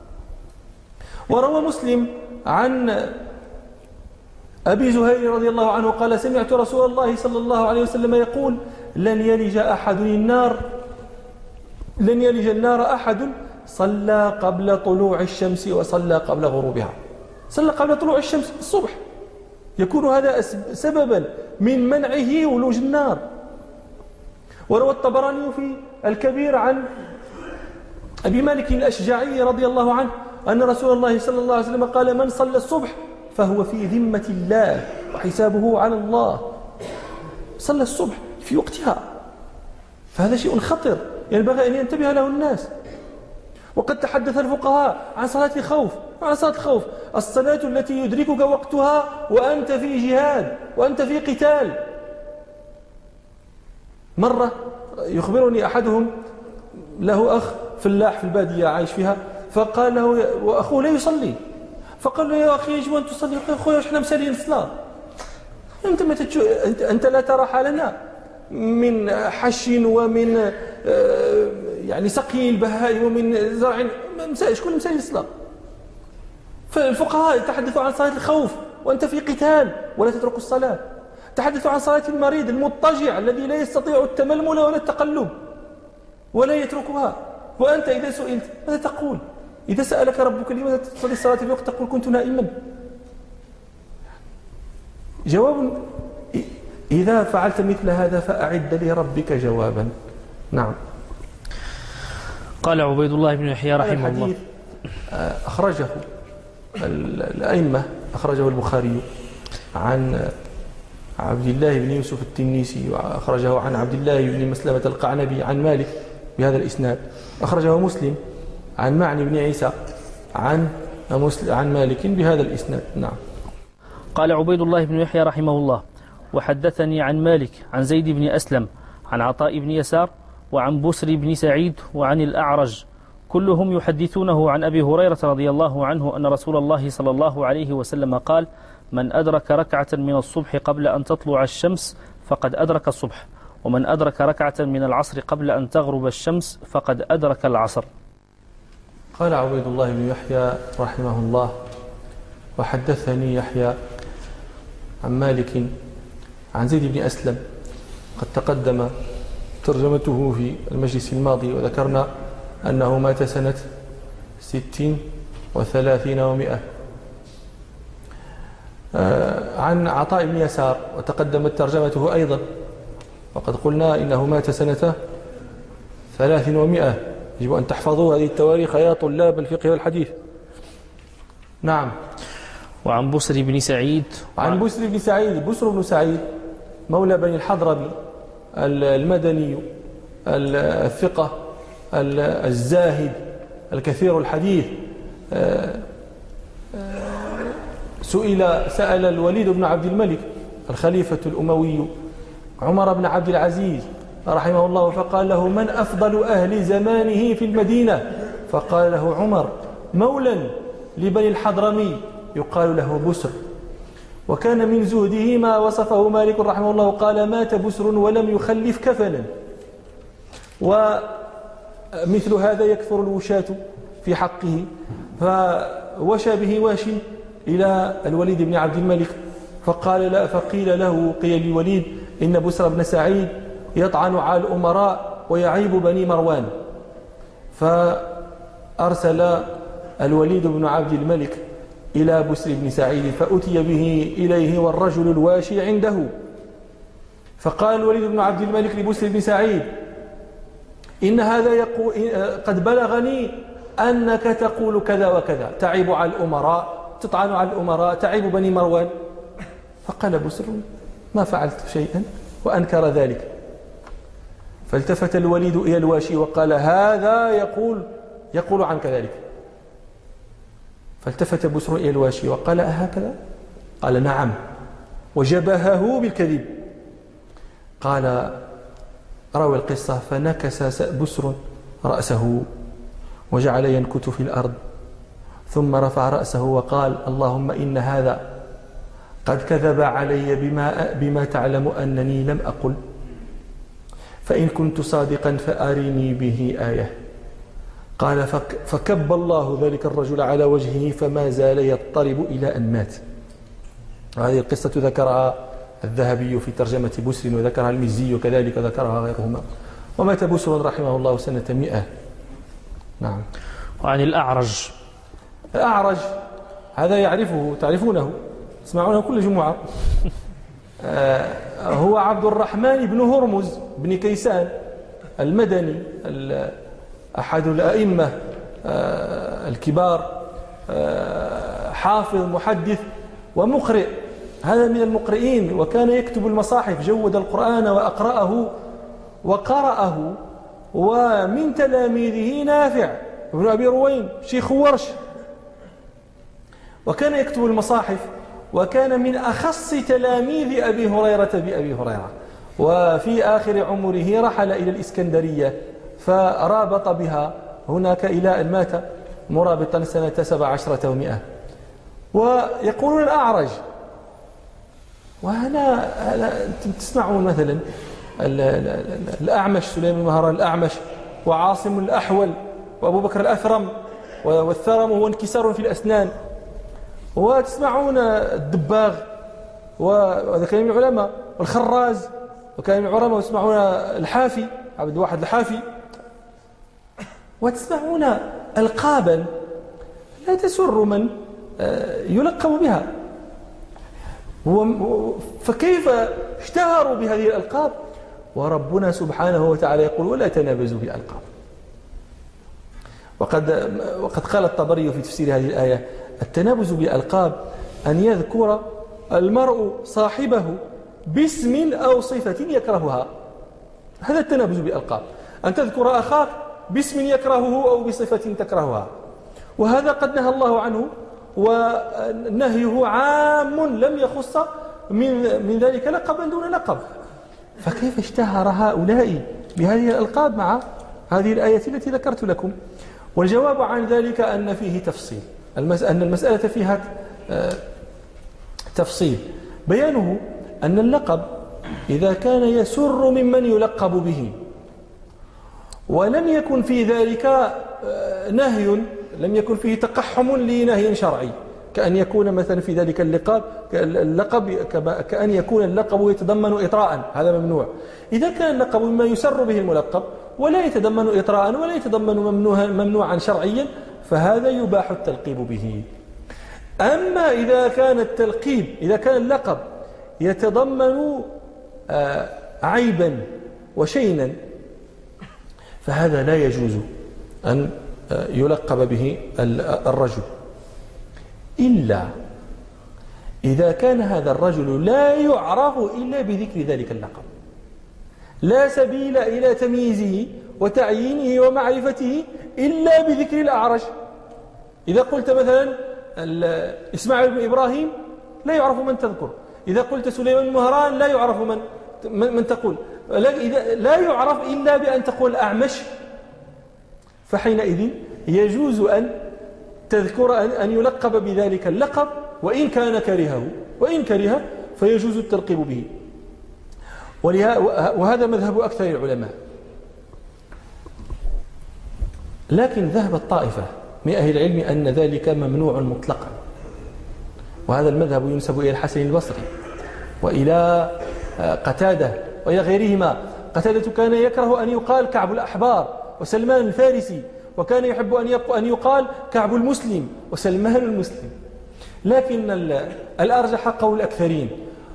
وروى مسلم عن أبي زهير رضي الله عنه قال سمعت رسول الله صلى الله عليه وسلم يقول لن يلج أحد النار لن يلج النار أحد صلى قبل طلوع الشمس وصلى قبل غروبها. صلى قبل طلوع الشمس الصبح، يكون هذا سببا من منعه ولوج النار. وروى الطبراني في الكبير عن أبي مالك الأشجعي رضي الله عنه أن رسول الله صلى الله عليه وسلم قال من صلى الصبح فهو في ذمة الله وحسابه على الله. صلى الصبح في وقتها، فهذا شيء خطر ينبغي أن ينتبه له الناس. وقد تحدث الفقهاء عن صلاة الخوف، عن صلاة الخوف الصلاة التي يدركك وقتها وأنت في جهاد وأنت في قتال. مرة يخبرني أحدهم له أخ فلاح في البادية عايش فيها، فقال له وأخوه لا يصلي، فقال له يا أخي يجب أن تصلي. قال أخويا إحنا مسالين الصلاة، أنت, أنت لا ترى حالنا من حش ومن يعني سقي البهائم ومن زرع، شكون مسالين الصلاة؟ فالفقهاء يتحدثوا عن صلاة الخوف وأنت في قتال ولا تترك الصلاة. تحدثوا عن صلاة المريض المضطجع الذي لا يستطيع التململ ولا التقلب ولا يتركها، وأنت إذا سئلت ماذا تقول؟ إذا سألك ربك لماذا تصلي الصلاة في الوقت تقول كنت نائما. جواب إذا فعلت مثل هذا فأعد لربك جوابا. نعم. قال عبيد الله بن يحيى رحمه الله أخرجه الأئمة، أخرجه البخاري عن عبد الله بن يوسف التنيسي، وأخرجه عن عبد الله بن مسلمة القعنبي عن مالك بهذا الإسناد، أخرجه مسلم عن معني بن عيسى عن عن مالك بهذا الإسناد. نعم. قال عبيد الله بن يحيى رحمه الله وحدثني عن مالك عن زيد بن أسلم عن عطاء بن يسار وعن بسر بن سعيد وعن الأعرج كلهم يحدثونه عن أبي هريرة رضي الله عنه أن رسول الله صلى الله عليه وسلم قال من أدرك ركعة من الصبح قبل أن تطلع الشمس فقد أدرك الصبح، ومن أدرك ركعة من العصر قبل أن تغرب الشمس فقد أدرك العصر. قال عبيد الله بن يحيى رحمه الله: وحدثني يحيى عن مالك عن زيد بن أسلم، قد تقدم ترجمته في المجلس الماضي، وذكرنا أنه مات سنة ست وثلاثين ومئة. عن عطاء بن يسار وتقدمت ترجمته أيضا، وقد قلنا إنه مات سنة ثلاث ومئة. يجب أن تحفظوا هذه التواريخ يا طلاب الفقه والحديث. نعم. وعن بسر بن سعيد عن بسر بن سعيد بسر بن سعيد مولى بني الحضرمي المدني الثقة الزاهد الكثير الحديث. سئل سأل الوليد بن عبد الملك الخليفة الأموي عمر بن عبد العزيز رحمه الله، فقال له: من أفضل أهل زمانه في المدينة؟ فقال له عمر: مولى لبني الحضرمي يقال له بسر. وكان من زهده ما وصفه مالك رحمه الله، قال: مات بسر ولم يخلف كفنا. ومثل هذا يكثر الوشاة في حقه، فوشى به واش إلى الوليد بن عبد الملك، فقال لا فقيل له قيل للوليد: إن بسر بن سعيد يطعن على الأمراء ويعيب بني مروان. فأرسل الوليد بن عبد الملك إلى بسر بن سعيد، فأتي به إليه والرجل الواشي عنده. فقال الوليد بن عبد الملك لبسر بن سعيد: إن هذا يقول قد بلغني أنك تقول كذا وكذا، تعيب على الأمراء، تطعن على الأمراء، تعيب بني مروان. فقال بسر: ما فعلت شيئا، وأنكر ذلك. فالتفت الوليد إلى الواشي وقال: هذا يقول يقول عنك ذلك. فالتفت بسر إلى الواشي وقال: أهكذا؟ قال: نعم. وجبهه بالكذب. قال روى القصة: فنكس بسر رأسه وجعل ينكت في الأرض، ثم رفع رأسه وقال: اللهم إن هذا قد كذب علي بما, بما تعلم أنني لم أقل، فإن كنت صادقا فأرني به آية. قال: فكب الله ذلك الرجل على وجهه فما زال يضطرب إلى أن مات. هذه القصة ذكرها الذهبي في ترجمة بسر، وذكرها المزي وكذلك ذكرها غيرهما. ومات بسر رحمه الله سنة مئة. نعم. وعن الأعرج الأعرج هذا يعرفه، تعرفونه، تسمعونه كل جمعة. هو عبد الرحمن بن هرمز بن كيسان المدني، أحد الأئمة الكبار، حافظ محدث ومقرئ. هذا من المقرئين، وكان يكتب المصاحف، جود القرآن وأقرأه وقرأه. ومن تلاميذه نافع بن أبي روين شيخ ورش، وكان يكتب المصاحف، وكان من أخص تلاميذ أبي هريرة بأبي هريرة. وفي آخر عمره رحل إلى الإسكندرية فرابط بها هناك إلى أن مات مرابطا سنة سبع عشرة ومئة. ويقولون الأعرج. وهنا تسمعون مثلا الأعمش سليمان المهران الأعمش، وعاصم الأحول، وأبو بكر الأثرم، والثرم هو انكسار في الأسنان. وتسمعون الدباغ، وهذا كان من العلماء، والخراز، وكان من العلماء. وتسمعون الحافي، عبد الواحد الحافي. وتسمعون ألقابا لا تسر من يلقب بها. فكيف اشتهروا بهذه الألقاب؟ وربنا سبحانه وتعالى يقول: ولا تنابزوا بالألقاب. وقد وقد قال الطبري في تفسير هذه الآية: التنابز بالألقاب أن يذكر المرء صاحبه باسم أو صفة يكرهها. هذا التنابز بالألقاب، أن تذكر أخاك باسم يكرهه أو بصفة تكرهها. وهذا قد نهى الله عنه، ونهيه عام لم يخص من من ذلك لقبا دون لقب. فكيف اشتهر هؤلاء بهذه الألقاب مع هذه الآية التي ذكرت لكم؟ والجواب عن ذلك أن فيه تفصيل، أن المسألة فيها تفصيل. بيانه أن اللقب إذا كان يسر ممن يلقب به، ولم يكن في ذلك نهي لم يكن فيه تقحم لنهي شرعي، كأن يكون مثلا في ذلك اللقب اللقب كأن يكون اللقب يتضمن إطراء، هذا ممنوع. إذا كان اللقب مما يسر به الملقب ولا يتضمن إطراء ولا يتضمن ممنوعا شرعيا فهذا يباح التلقيب به. أما إذا كان التلقيب إذا كان اللقب يتضمن عيبا وشينا فهذا لا يجوز أن يلقب به الرجل، إلا إذا كان هذا الرجل لا يعرف إلا بذكر ذلك اللقب، لا سبيل إلى تمييزه وتعيينه ومعرفته إلا بذكر الأعرج. إذا قلت مثلا إسماعيل بن إبراهيم لا يعرف من تذكر، إذا قلت سليمان بن مهران لا يعرف من من تقول، لا يعرف إلا بأن تقول أعمش، فحينئذ يجوز أن تذكر أن يلقب بذلك اللقب وإن كان كرهه، وإن كره فيجوز التلقيب به. وهذا مذهب أكثر العلماء. لكن ذهبت طائفة من أهل العلم أن ذلك ممنوع مطلقا، وهذا المذهب ينسب إلى الحسن البصري وإلى قتادة وإلى غيرهما. قتادة كان يكره أن يقال كعب الأحبار وسلمان الفارسي، وكان يحب أن يقال كعب المسلم وسلمان المسلم. لكن الأرجح قول الأكثرين،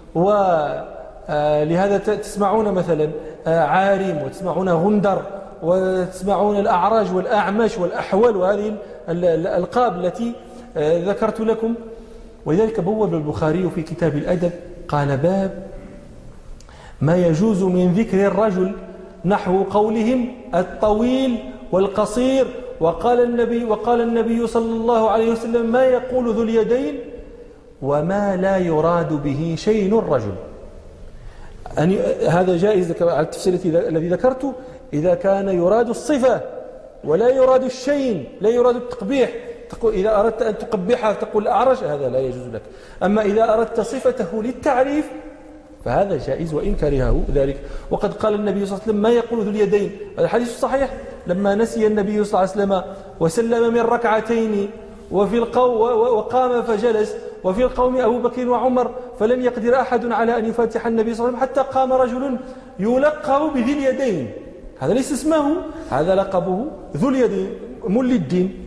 ولهذا تسمعون مثلا عارم وتسمعون غندر وتسمعون الأعرج والأعمش والأحول وهذه الألقاب التي ذكرت لكم. ولذلك بوب البخاري في كتاب الأدب قال باب ما يجوز من ذكر الرجل نحو قولهم الطويل والقصير، وقال النبي وقال النبي صلى الله عليه وسلم ما يقول ذو اليدين وما لا يراد به شيء الرجل. أن هذا جائز على التفسير الذي ذكرته إذا كان يراد الصفة ولا يراد الشيء، لا يراد التقبيح. تقول إذا أردت أن تقبحها تقول الأعرج، هذا لا يجوز لك. أما إذا أردت صفته للتعريف فهذا جائز وإن كرهه ذلك. وقد قال النبي صلى الله عليه وسلم ما يقول ذو اليدين، الحديث الصحيح لما نسي النبي صلى الله عليه وسلم وسلم من ركعتين وفي القوم وقام فجلس وفي القوم أبو بكر وعمر فلم يقدر أحد على أن يفتح النبي صلى الله عليه وسلم حتى قام رجل يلقب بذي اليدين، هذا ليس اسمه، هذا لقبه ذو اليدين مل الدين.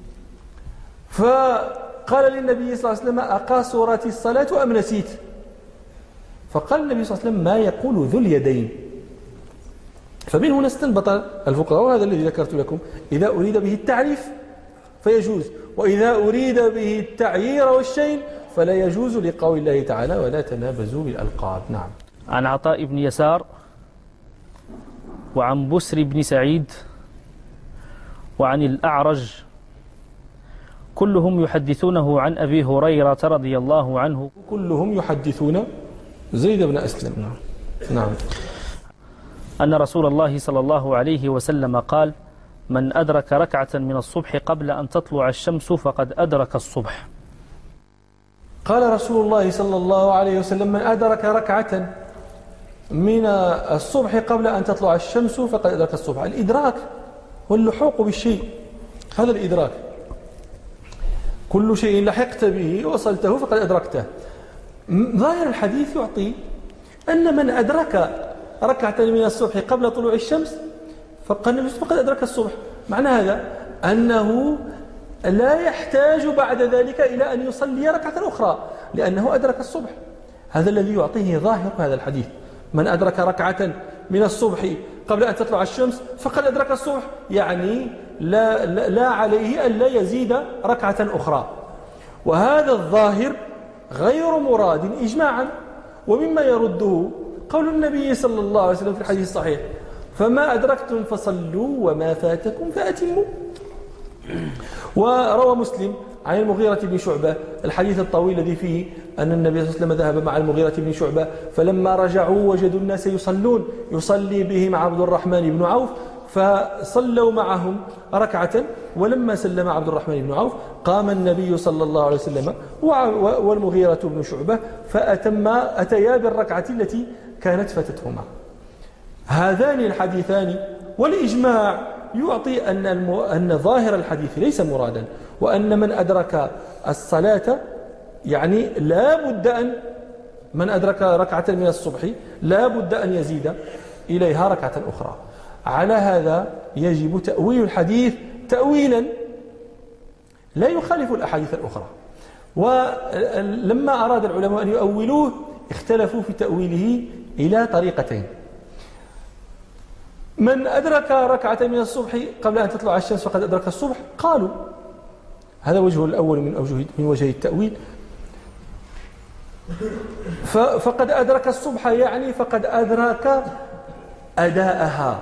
فقال للنبي صلى الله عليه وسلم أقاصرت الصلاة أم نسيت؟ فقال النبي صلى الله عليه وسلم ما يقول ذو اليدين. فمن هنا استنبط الفقهاء، وهذا الذي ذكرت لكم، إذا أريد به التعريف فيجوز، وإذا أريد به التعيير والشين فلا يجوز، لقول الله تعالى ولا تنابزوا بالألقاب. نعم. عن عطاء بن يسار وعن بسر بن سعيد وعن الأعرج كلهم يحدثونه عن أبي هريرة رضي الله عنه. كلهم يحدثون زيد بن أسلم. نعم. نعم. أن رسول الله صلى الله عليه وسلم قال من أدرك ركعة من الصبح قبل أن تطلع الشمس فقد أدرك الصبح. قال رسول الله صلى الله عليه وسلم من أدرك ركعة من الصبح قبل أن تطلع الشمس فقد أدرك الصبح. الإدراك واللحوق بالشيء، هذا الإدراك، كل شيء لحقت به وصلته فقد أدركته. ظاهر الحديث يعطي أن من أدرك ركعة من الصبح قبل طلوع الشمس فقد أدرك الصبح. معنى هذا أنه لا يحتاج بعد ذلك إلى أن يصلي ركعة أخرى لأنه أدرك الصبح. هذا الذي يعطيه ظاهر هذا الحديث، من أدرك ركعة من الصبح قبل أن تطلع الشمس فقد أدرك الصبح، يعني لا, لا, لا عليه أن لا يزيد ركعة أخرى. وهذا الظاهر غير مراد إجماعا، ومما يرده قول النبي صلى الله عليه وسلم في الحديث الصحيح فما أدركتم فصلوا وما فاتكم فأتموا. وروى مسلم عن المغيرة بن شعبة الحديث الطويل الذي فيه أن النبي صلى الله عليه وسلم ذهب مع المغيرة بن شعبة فلما رجعوا وجدوا الناس يصلون يصلي بهم عبد الرحمن بن عوف فصلوا معهم ركعة، ولما سلم عبد الرحمن بن عوف قام النبي صلى الله عليه وسلم والمغيرة بن شعبة فأتما أتيا بالركعة التي كانت فاتتهما. هذان الحديثان والإجماع يعطي أن, المو... أن ظاهر الحديث ليس مرادا، وأن من أدرك الصلاة يعني لا بد أن من أدرك ركعة من الصبح لا بد أن يزيد إليها ركعة أخرى. على هذا يجب تأويل الحديث تأويلا لا يخالف الأحاديث الأخرى. ولما أراد العلماء أن يؤولوه اختلفوا في تأويله إلى طريقتين. من أدرك ركعة من الصبح قبل أن تطلع الشمس فقد أدرك الصبح، قالوا هذا وجه الأول من أوجه من وجه التأويل، فقد أدرك الصبح يعني فقد أدرك أداءها،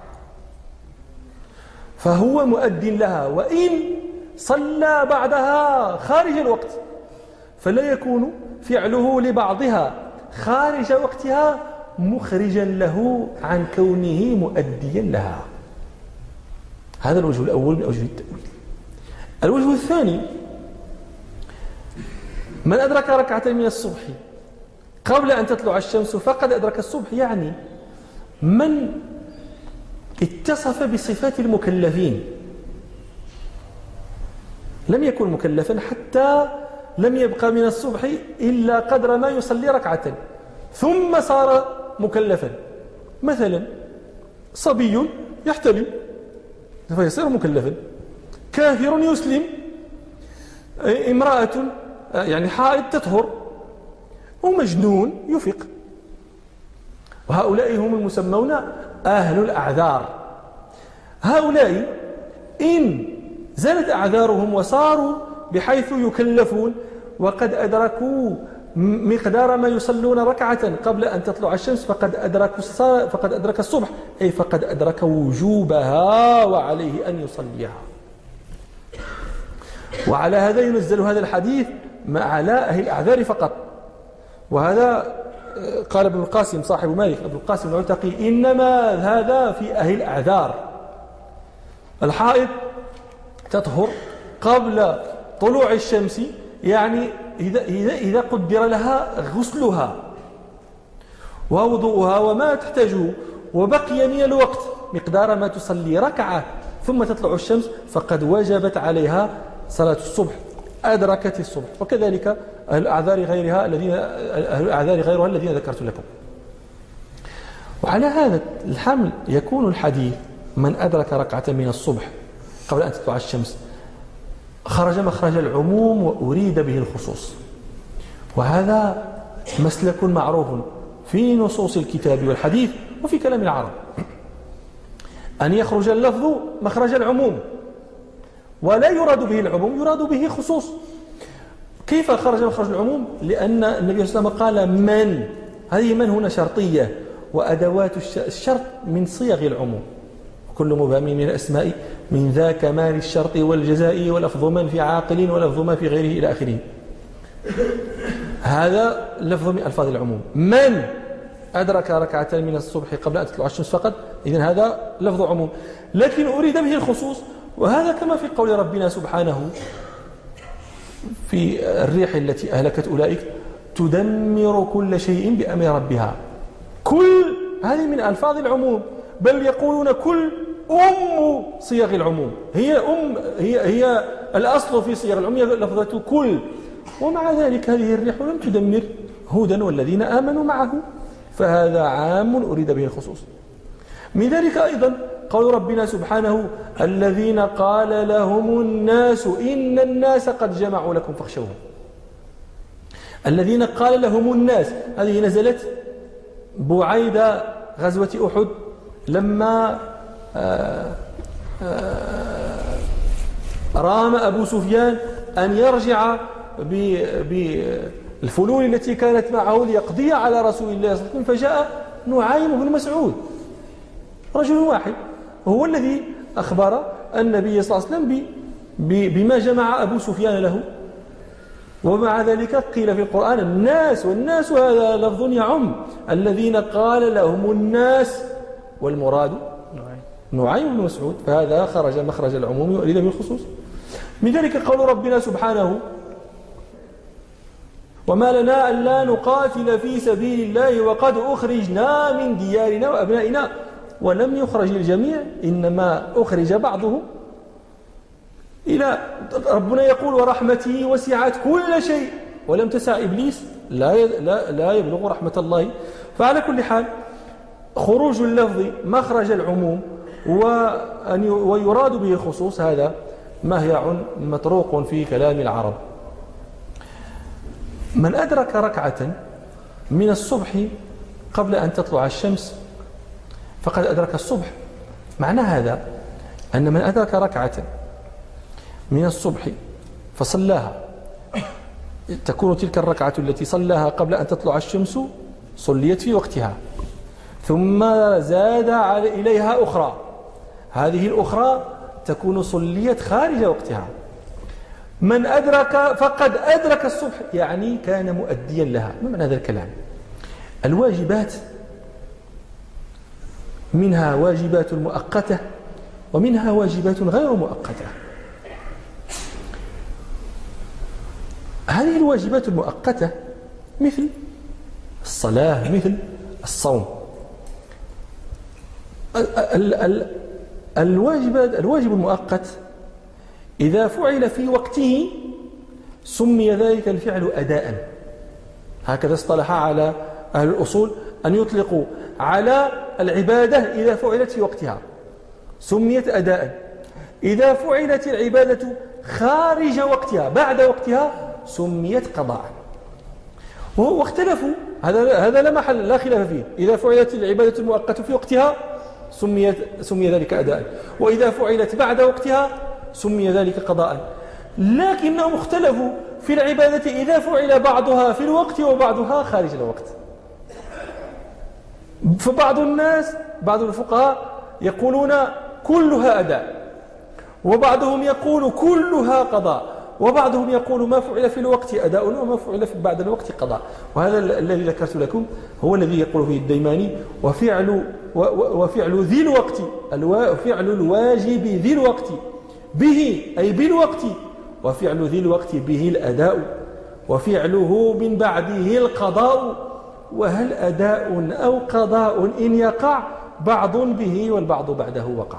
فهو مؤد لها، وإن صلى بعدها خارج الوقت فلا يكون فعله لبعضها خارج وقتها مخرجا له عن كونه مؤديا لها. هذا الوجه الأول من أوجه التأويل. الوجه الثاني، من أدرك ركعة من الصبح قبل أن تطلع الشمس فقد أدرك الصبح، يعني من اتصف بصفات المكلفين، لم يكن مكلفا حتى لم يبقى من الصبح إلا قدر ما يصلي ركعة ثم صار مكلفا. مثلا صبي يحتلم فيصير مكلفا، كافر يسلم، امرأة يعني حائض تطهر، ومجنون يفق. وهؤلاء هم المسمون أهل الأعذار. هؤلاء إن زالت أعذارهم وصاروا بحيث يكلفون وقد أدركوا مقدار ما يصلون ركعة قبل أن تطلع الشمس فقد أدرك فقد أدرك الصبح، أي فقد أدرك وجوبها وعليه أن يصليها. وعلى هذا ينزل هذا الحديث على أهل الأعذار فقط. وهذا قال ابن القاسم صاحب مالك ابن القاسم العتقي إنما هذا في أهل الأعذار. الحائض تطهر قبل طلوع الشمس، يعني إذا, إذا, إذا قدر لها غسلها ووضوءها وما تحتاجه وبقي من الوقت مقدار ما تصلي ركعة ثم تطلع الشمس فقد وجبت عليها صلاة الصبح، أدركت الصبح. وكذلك أهل الأعذار غيرها الذين أهل الأعذار غيرها الذين ذكرت لكم. وعلى هذا الحمل يكون الحديث من أدرك ركعة من الصبح قبل أن تطلع الشمس خرج مخرج العموم وأريد به الخصوص. وهذا مسلك معروف في نصوص الكتاب والحديث وفي كلام العرب، أن يخرج اللفظ مخرج العموم ولا يراد به العموم، يراد به خصوص. كيف خرج مخرج العموم؟ لأن النبي صلى الله عليه وسلم قال من، هذه من هنا شرطية، وأدوات الشرط من صيغ العموم، كل مبهم من الأسماء من ذا كمال الشرط والجزاء ولفظ من في عاقل ولفظ ما في غيره إلى آخره. هذا لفظ من ألفاظ العموم. من أدرك ركعة من الصبح قبل أن تطلع الشمس فقط، إذن هذا لفظ عموم، لكن أريد به الخصوص. وهذا كما في قول ربنا سبحانه في الريح التي أهلكت أولئك تدمر كل شيء بأمر ربها. كل هذه من ألفاظ العموم، بل يقولون كل أم صيغ العموم، هي أم هي هي الأصل في صيغ العموم لفظة كل. ومع ذلك هذه الريح لم تدمر هودا والذين آمنوا معه، فهذا عام أريد به الخصوص. من ذلك أيضا قول ربنا سبحانه الذين قال لهم الناس إن الناس قد جمعوا لكم فاخشوهم. الذين قال لهم الناس هذه نزلت بعيد غزوة أحد لما آآ آآ رام أبو سفيان أن يرجع بالفلول التي كانت معه ليقضي على رسول الله صلى الله عليه وسلم، فجاء نعيم بن مسعود رجل واحد هو الذي أخبر النبي صلى الله عليه وسلم بما جمع أبو سفيان له. ومع ذلك قيل في القرآن الناس، والناس هذا لفظ يعم الذين قال لهم الناس، والمراد نعيم بن مسعود، فهذا خرج مخرج العموم وأريد بالخصوص. من ذلك قول ربنا سبحانه وما لنا ألا نقاتل في سبيل الله وقد أخرجنا من ديارنا وأبنائنا ولم يخرج الجميع، إنما أخرج بعضهم. إلى ربنا يقول ورحمته وسعت كل شيء، ولم تسع إبليس لا لا لا يبلغ رحمة الله. فعلى كل حال خروج اللفظ مخرج العموم ويراد به الخصوص هذا مهيع مطروق في كلام العرب. من أدرك ركعة من الصبح قبل أن تطلع الشمس فقد أدرك الصبح. معنى هذا أن من أدرك ركعة من الصبح فصلاها، تكون تلك الركعة التي صلاها قبل أن تطلع الشمس صليت في وقتها، ثم زاد إليها أخرى، هذه الأخرى تكون صليت خارج وقتها. من أدرك فقد أدرك الصبح، يعني كان مؤديا لها. ما معنى هذا الكلام؟ الواجبات منها واجبات مؤقتة ومنها واجبات غير مؤقتة. هذه الواجبات المؤقتة مثل الصلاة، مثل الصوم. الواجبات الواجب المؤقت إذا فعل في وقته سمي ذلك الفعل أداء. هكذا اصطلح على أهل الأصول أن يطلقوا على العبادة إذا فعلت في وقتها سميت أداء، إذا فعلت العبادة خارج وقتها بعد وقتها سميت قضاء. واختلفوا، هذا هذا لا محل لا خلاف فيه. إذا فعلت العبادة المؤقتة في وقتها سميت سمي ذلك أداء، وإذا فعلت بعد وقتها سمي ذلك قضاء. لكنهم اختلفوا في العبادة إذا فعل بعضها في الوقت وبعضها خارج الوقت. فبعض الناس بعض الفقهاء يقولون كلها أداء، وبعضهم يقول كلها قضاء، وبعضهم يقول ما فعل في الوقت أداء وما فعل بعد الوقت قضاء. وهذا الذي ذكرت لكم هو الذي يقول فيه الديماني: وفعل وفعل ذي الوقت فعل الواجب ذي الوقت به أي بالوقت، وفعل ذي الوقت به الأداء، وفعله من بعده القضاء. وهل أداء أو قضاء إن يقع بعض به والبعض بعده وقع.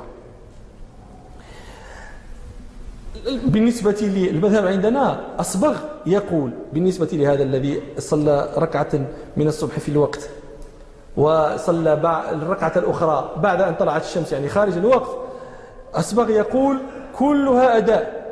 بالنسبة للمذهب عندنا أصبغ يقول بالنسبة لهذا الذي صلى ركعة من الصبح في الوقت وصلى الركعة الأخرى بعد أن طلعت الشمس يعني خارج الوقت، أصبغ يقول كلها أداء.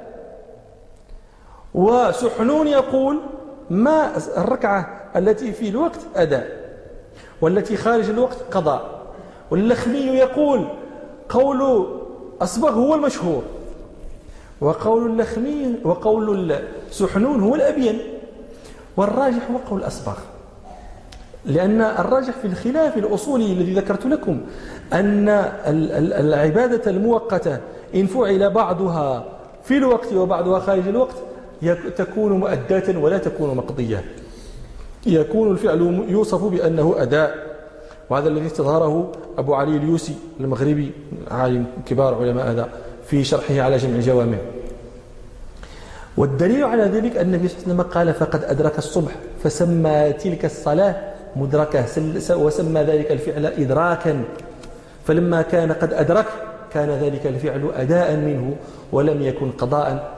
وسحنون يقول ما الركعة التي في الوقت أداء والتي خارج الوقت قضاء. واللخمي يقول قول أصبغ هو المشهور، وقول اللخمي وقول السحنون هو الأبين، والراجح هو قول أصبغ. لأن الراجح في الخلاف الأصولي الذي ذكرت لكم أن العبادة المؤقتة إن فعل بعضها في الوقت وبعضها خارج الوقت تكون مؤداة ولا تكون مقضية، يكون الفعل يوصف بأنه أداء. وهذا الذي استظهره أبو علي اليوسي المغربي عالم كبار علماء هذا في شرحه على جمع الجوامع. والدليل على ذلك أن النبي صلى الله عليه وسلم قال فقد أدرك الصبح، فسمى تلك الصلاة مدركة وسمى ذلك الفعل إدراكا. فلما كان قد أدرك كان ذلك الفعل أداء منه ولم يكن قضاء.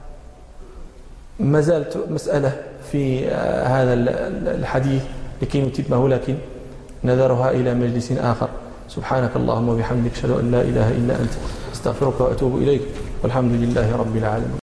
ما زالت مسألة في هذا الحديث لكي نتمه، لكن نذرها إلى مجلس آخر. سبحانك اللهم وبحمدك أشهد أن لا إله إلا أنت أستغفرك وأتوب إليك، والحمد لله رب العالمين.